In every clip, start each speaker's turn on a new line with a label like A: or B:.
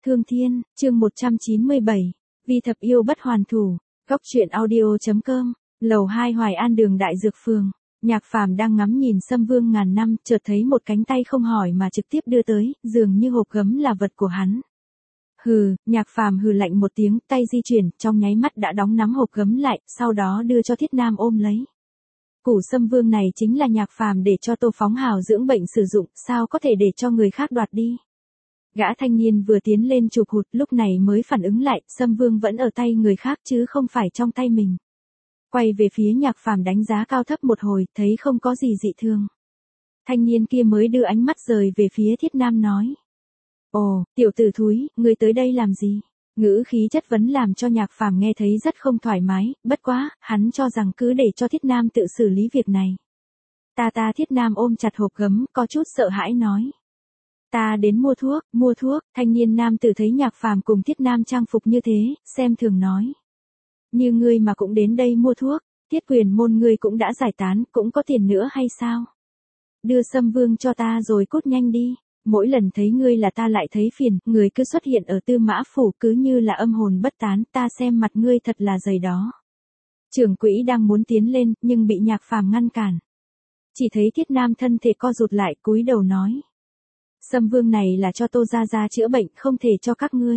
A: Thương Thiên, chương 197. Vi thập yêu bất hoàn thủ. Góc truyện audio.com. Lầu 2 Hoài An đường Đại Dược Phường. Nhạc Phàm đang ngắm nhìn Sâm Vương ngàn năm, chợt thấy một cánh tay không hỏi mà trực tiếp đưa tới, dường như hộp gấm là vật của hắn. Hừ, Nhạc Phàm hừ lạnh một tiếng, tay di chuyển, trong nháy mắt đã đóng nắm hộp gấm lại, sau đó đưa cho Thiết Nam ôm lấy. Củ Sâm Vương này chính là Nhạc Phàm để cho Tô Phóng Hào dưỡng bệnh sử dụng, sao có thể để cho người khác đoạt đi. Gã thanh niên vừa tiến lên chụp hụt, lúc này mới phản ứng lại, Sâm Vương vẫn ở tay người khác chứ không phải trong tay mình. Quay về phía Nhạc Phàm đánh giá cao thấp một hồi, thấy không có gì dị thường. Thanh niên kia mới đưa ánh mắt rời về phía Thiết Nam nói. Ồ, tiểu tử thúi, ngươi tới đây làm gì? Ngữ khí chất vấn làm cho Nhạc Phàm nghe thấy rất không thoải mái, bất quá, hắn cho rằng cứ để cho Thiết Nam tự xử lý việc này. Ta Thiết Nam ôm chặt hộp gấm, có chút sợ hãi nói. Ta đến mua thuốc, thanh niên nam tử thấy Nhạc Phàm cùng Thiết Nam trang phục như thế, xem thường nói. Như ngươi mà cũng đến đây mua thuốc, Thiết Quyền môn ngươi cũng đã giải tán, cũng có tiền nữa hay sao? Đưa Sâm Vương cho ta rồi cút nhanh đi, mỗi lần thấy ngươi là ta lại thấy phiền, người cứ xuất hiện ở Tư Mã Phủ cứ như là âm hồn bất tán, ta xem mặt ngươi thật là dày đó. Trưởng quỹ đang muốn tiến lên, nhưng bị Nhạc Phàm ngăn cản. Chỉ thấy Thiết Nam thân thể co rụt lại, cúi đầu nói. Sâm Vương này là cho Tô gia gia chữa bệnh, không thể cho các ngươi.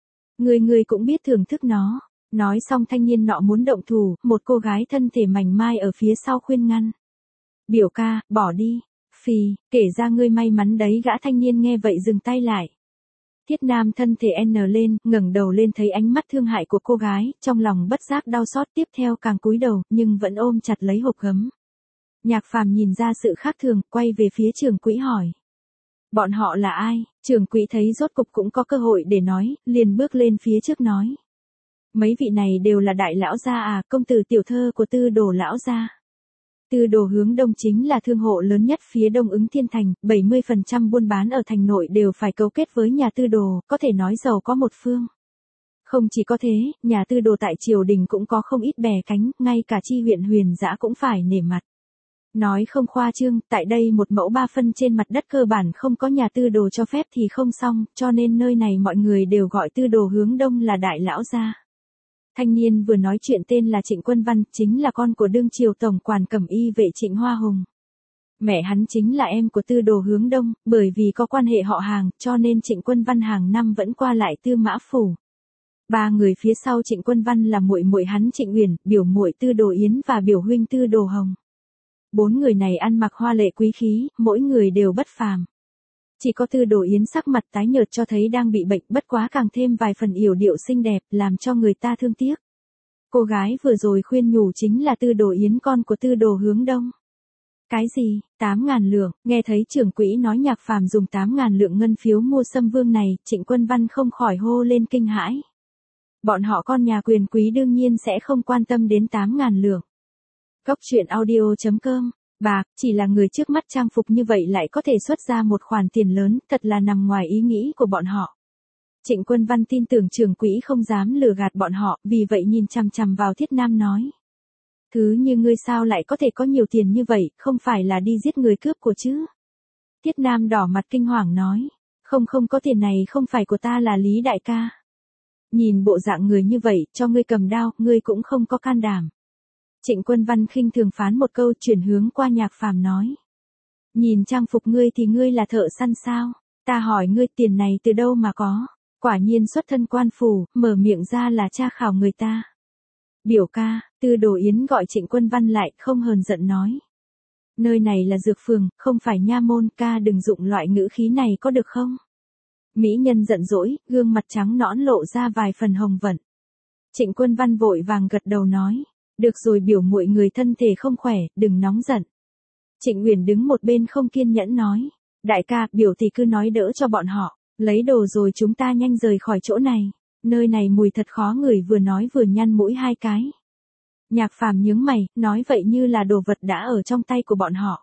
A: Ngươi cũng biết thưởng thức nó. Nói xong thanh niên nọ muốn động thủ, một cô gái thân thể mảnh mai ở phía sau khuyên ngăn. Biểu ca, bỏ đi. Phì, kể ra ngươi may mắn đấy. Gã thanh niên nghe vậy dừng tay lại. Thiết Nam thân thể n lên, ngẩng đầu lên thấy ánh mắt thương hại của cô gái, trong lòng bất giác đau xót, tiếp theo càng cúi đầu, nhưng vẫn ôm chặt lấy hộp gấm. Nhạc Phàm nhìn ra sự khác thường, quay về phía trưởng quỹ hỏi. Bọn họ là ai? Trưởng quỹ thấy rốt cục cũng có cơ hội để nói, liền bước lên phía trước nói. Mấy vị này đều là đại lão gia à, công tử tiểu thơ của Tư Đồ lão gia. Tư Đồ Hướng Đông chính là thương hộ lớn nhất phía Đông Ứng Thiên Thành, 70% buôn bán ở thành nội đều phải cấu kết với nhà Tư Đồ, có thể nói giàu có một phương. Không chỉ có thế, nhà Tư Đồ tại triều đình cũng có không ít bè cánh, ngay cả chi huyện Huyền Dã cũng phải nể mặt. Nói không khoa trương, tại đây một mẫu 3 phân trên mặt đất cơ bản không có nhà Tư Đồ cho phép thì không xong, cho nên nơi này mọi người đều gọi Tư Đồ Hướng Đông là đại lão gia. Thanh niên vừa nói chuyện tên là Trịnh Quân Văn, chính là con của đương triều tổng quản cẩm y vệ Trịnh Hoa Hùng. Mẹ hắn chính là em của Tư Đồ Hướng Đông, bởi vì có quan hệ họ hàng, cho nên Trịnh Quân Văn hàng năm vẫn qua lại Tư Mã Phủ. Ba người phía sau Trịnh Quân Văn là muội muội hắn Trịnh Uyển, biểu muội Tư Đồ Yến và biểu huynh Tư Đồ Hồng. 4 người này ăn mặc hoa lệ quý khí, mỗi người đều bất phàm. Chỉ có Tư Đồ Yến sắc mặt tái nhợt cho thấy đang bị bệnh, bất quá càng thêm vài phần yểu điệu xinh đẹp, làm cho người ta thương tiếc. Cô gái vừa rồi khuyên nhủ chính là Tư Đồ Yến, con của Tư Đồ Hướng Đông. Cái gì? 8.000 lượng, nghe thấy trưởng quỹ nói Nhạc Phàm dùng 8.000 lượng ngân phiếu mua Sâm Vương này, Trịnh Quân Văn không khỏi hô lên kinh hãi. Bọn họ con nhà quyền quý đương nhiên sẽ không quan tâm đến 8.000 lượng. Góc truyện audio.com. Bạc, chỉ là người trước mắt trang phục như vậy lại có thể xuất ra một khoản tiền lớn, thật là nằm ngoài ý nghĩ của bọn họ. Trịnh Quân Văn tin tưởng trưởng quỹ không dám lừa gạt bọn họ, vì vậy nhìn chằm chằm vào Thiết Nam nói. Thứ như ngươi sao lại có thể có nhiều tiền như vậy, không phải là đi giết người cướp của chứ? Thiết Nam đỏ mặt kinh hoàng nói. Không có tiền này không phải của ta, là Lý đại ca. Nhìn bộ dạng người như vậy, cho ngươi cầm đao, ngươi cũng không có can đảm. Trịnh Quân Văn khinh thường phán một câu, chuyển hướng qua Nhạc Phàm nói. Nhìn trang phục ngươi thì ngươi là thợ săn sao? Ta hỏi ngươi tiền này từ đâu mà có? Quả nhiên xuất thân quan phủ, mở miệng ra là tra khảo người ta. Biểu ca, Tư Đồ Yến gọi Trịnh Quân Văn lại, không hờn giận nói. Nơi này là dược phường, không phải nha môn, ca đừng dụng loại ngữ khí này có được không? Mỹ nhân giận dỗi, gương mặt trắng nõn lộ ra vài phần hồng vận. Trịnh Quân Văn vội vàng gật đầu nói. Được rồi, biểu muội người thân thể không khỏe, đừng nóng giận. Trịnh Uyển đứng một bên không kiên nhẫn nói. Đại ca, biểu thì cứ nói đỡ cho bọn họ, lấy đồ rồi chúng ta nhanh rời khỏi chỗ này. Nơi này mùi thật khó ngửi, vừa nói vừa nhăn mũi hai cái. Nhạc Phàm nhướng mày, nói vậy như là đồ vật đã ở trong tay của bọn họ.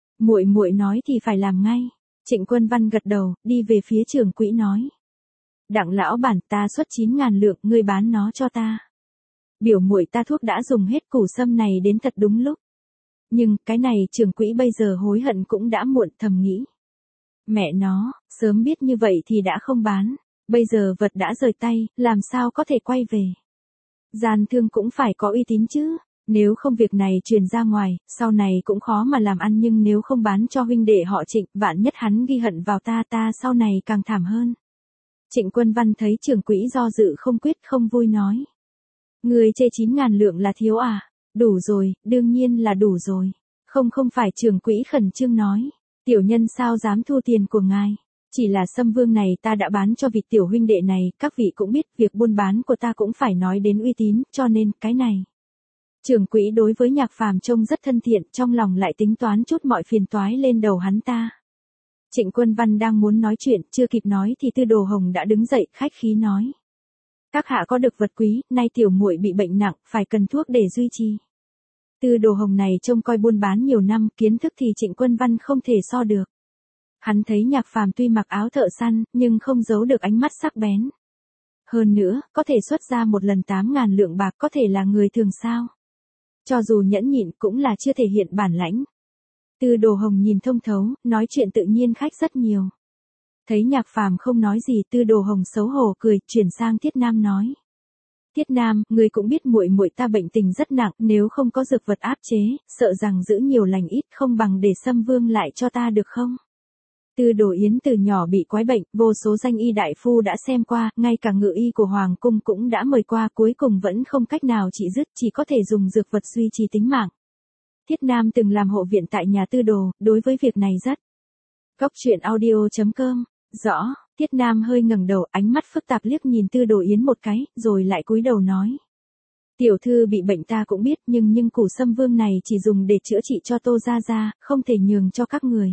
A: Muội nói thì phải làm ngay. Trịnh Quân Văn gật đầu, đi về phía trưởng quỹ nói. Đặng lão bản, ta xuất 9.000 lượng, ngươi bán nó cho ta. Biểu muội ta thuốc đã dùng hết, củ sâm này đến thật đúng lúc. Nhưng, cái này trưởng quỹ bây giờ hối hận cũng đã muộn, thầm nghĩ. Mẹ nó, sớm biết như vậy thì đã không bán. Bây giờ vật đã rời tay, làm sao có thể quay về. Gian thương cũng phải có uy tín chứ. Nếu không việc này truyền ra ngoài, sau này cũng khó mà làm ăn, nhưng nếu không bán cho huynh đệ họ Trịnh, vạn nhất hắn ghi hận vào ta sau này càng thảm hơn. Trịnh Quân Văn thấy trưởng quỹ do dự không quyết, không vui nói. Người chê 9.000 lượng là thiếu à? Đủ rồi, đương nhiên là đủ rồi. Không phải, trưởng quỹ khẩn trương nói. Tiểu nhân sao dám thua tiền của ngài. Chỉ là Sâm Vương này ta đã bán cho vị tiểu huynh đệ này, các vị cũng biết việc buôn bán của ta cũng phải nói đến uy tín, cho nên cái này. Trưởng quỹ đối với Nhạc Phàm trông rất thân thiện, trong lòng lại tính toán chút mọi phiền toái lên đầu hắn ta. Trịnh Quân Văn đang muốn nói chuyện, chưa kịp nói thì Tư Đồ Hồng đã đứng dậy, khách khí nói. Các hạ có được vật quý, nay tiểu muội bị bệnh nặng, phải cần thuốc để duy trì. Tư Đồ Hồng này trông coi buôn bán nhiều năm, kiến thức thì Trịnh Quân Văn không thể so được. Hắn thấy Nhạc Phàm tuy mặc áo thợ săn, nhưng không giấu được ánh mắt sắc bén. Hơn nữa, có thể xuất ra một lần 8.000 lượng bạc, có thể là người thường sao? Cho dù nhẫn nhịn cũng là chưa thể hiện bản lãnh. Tư Đồ Hồng nhìn thông thấu, nói chuyện tự nhiên khách rất nhiều. Thấy Nhạc Phàm không nói gì, Tư Đồ Hồng xấu hổ cười, chuyển sang Thiết Nam nói. Thiết Nam, người cũng biết muội muội ta bệnh tình rất nặng, nếu không có dược vật áp chế, sợ rằng giữ nhiều lành ít, không bằng để Sâm Vương lại cho ta được không? Tư Đồ Yến từ nhỏ bị quái bệnh, vô số danh y đại phu đã xem qua, ngay cả ngự y của Hoàng cung cũng đã mời qua, cuối cùng vẫn không cách nào trị dứt, chỉ có thể dùng dược vật duy trì tính mạng. Thiết Nam từng làm hộ viện tại nhà Tư Đồ, đối với việc này rất. Góc truyện audio.com, rõ, Thiết Nam hơi ngẩng đầu, ánh mắt phức tạp liếc nhìn Tư Đồ Yến một cái, rồi lại cúi đầu nói. Tiểu thư bị bệnh ta cũng biết, nhưng củ Sâm Vương này chỉ dùng để chữa trị cho Tô Gia Gia, không thể nhường cho các người.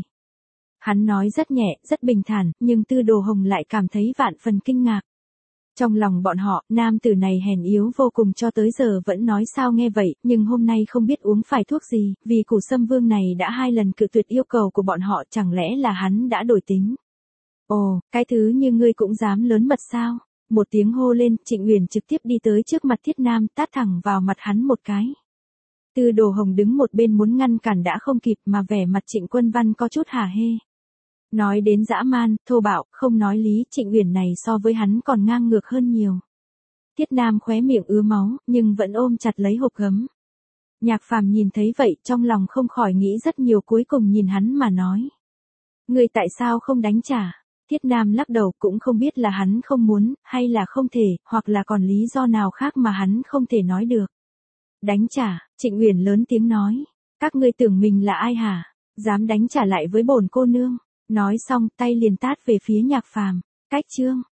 A: Hắn nói rất nhẹ, rất bình thản, nhưng Tư Đồ Hồng lại cảm thấy vạn phần kinh ngạc. Trong lòng bọn họ, nam tử này hèn yếu vô cùng, cho tới giờ vẫn nói sao nghe vậy, nhưng hôm nay không biết uống phải thuốc gì, vì củ Sâm Vương này đã 2 lần cự tuyệt yêu cầu của bọn họ, chẳng lẽ là hắn đã đổi tính. Ồ, cái thứ như ngươi cũng dám lớn mật sao? Một tiếng hô lên, Trịnh Uyển trực tiếp đi tới trước mặt Thiết Nam, tát thẳng vào mặt hắn một cái. Tư Đồ Hồng đứng một bên muốn ngăn cản đã không kịp, mà vẻ mặt Trịnh Quân Văn có chút hả hê. Nói đến dã man, thô bạo, không nói lý, Trịnh Uyển này so với hắn còn ngang ngược hơn nhiều. Thiết Nam khóe miệng ứa máu, nhưng vẫn ôm chặt lấy hộp gấm. Nhạc Phàm nhìn thấy vậy, trong lòng không khỏi nghĩ rất nhiều, cuối cùng nhìn hắn mà nói. Người tại sao không đánh trả? Thiết Nam lắc đầu, cũng không biết là hắn không muốn, hay là không thể, hoặc là còn lý do nào khác mà hắn không thể nói được. Đánh trả, Trịnh Uyển lớn tiếng nói. Các ngươi tưởng mình là ai hả? Dám đánh trả lại với bổn cô nương. Nói xong, tay liền tát về phía Nhạc Phàm. Cách chương.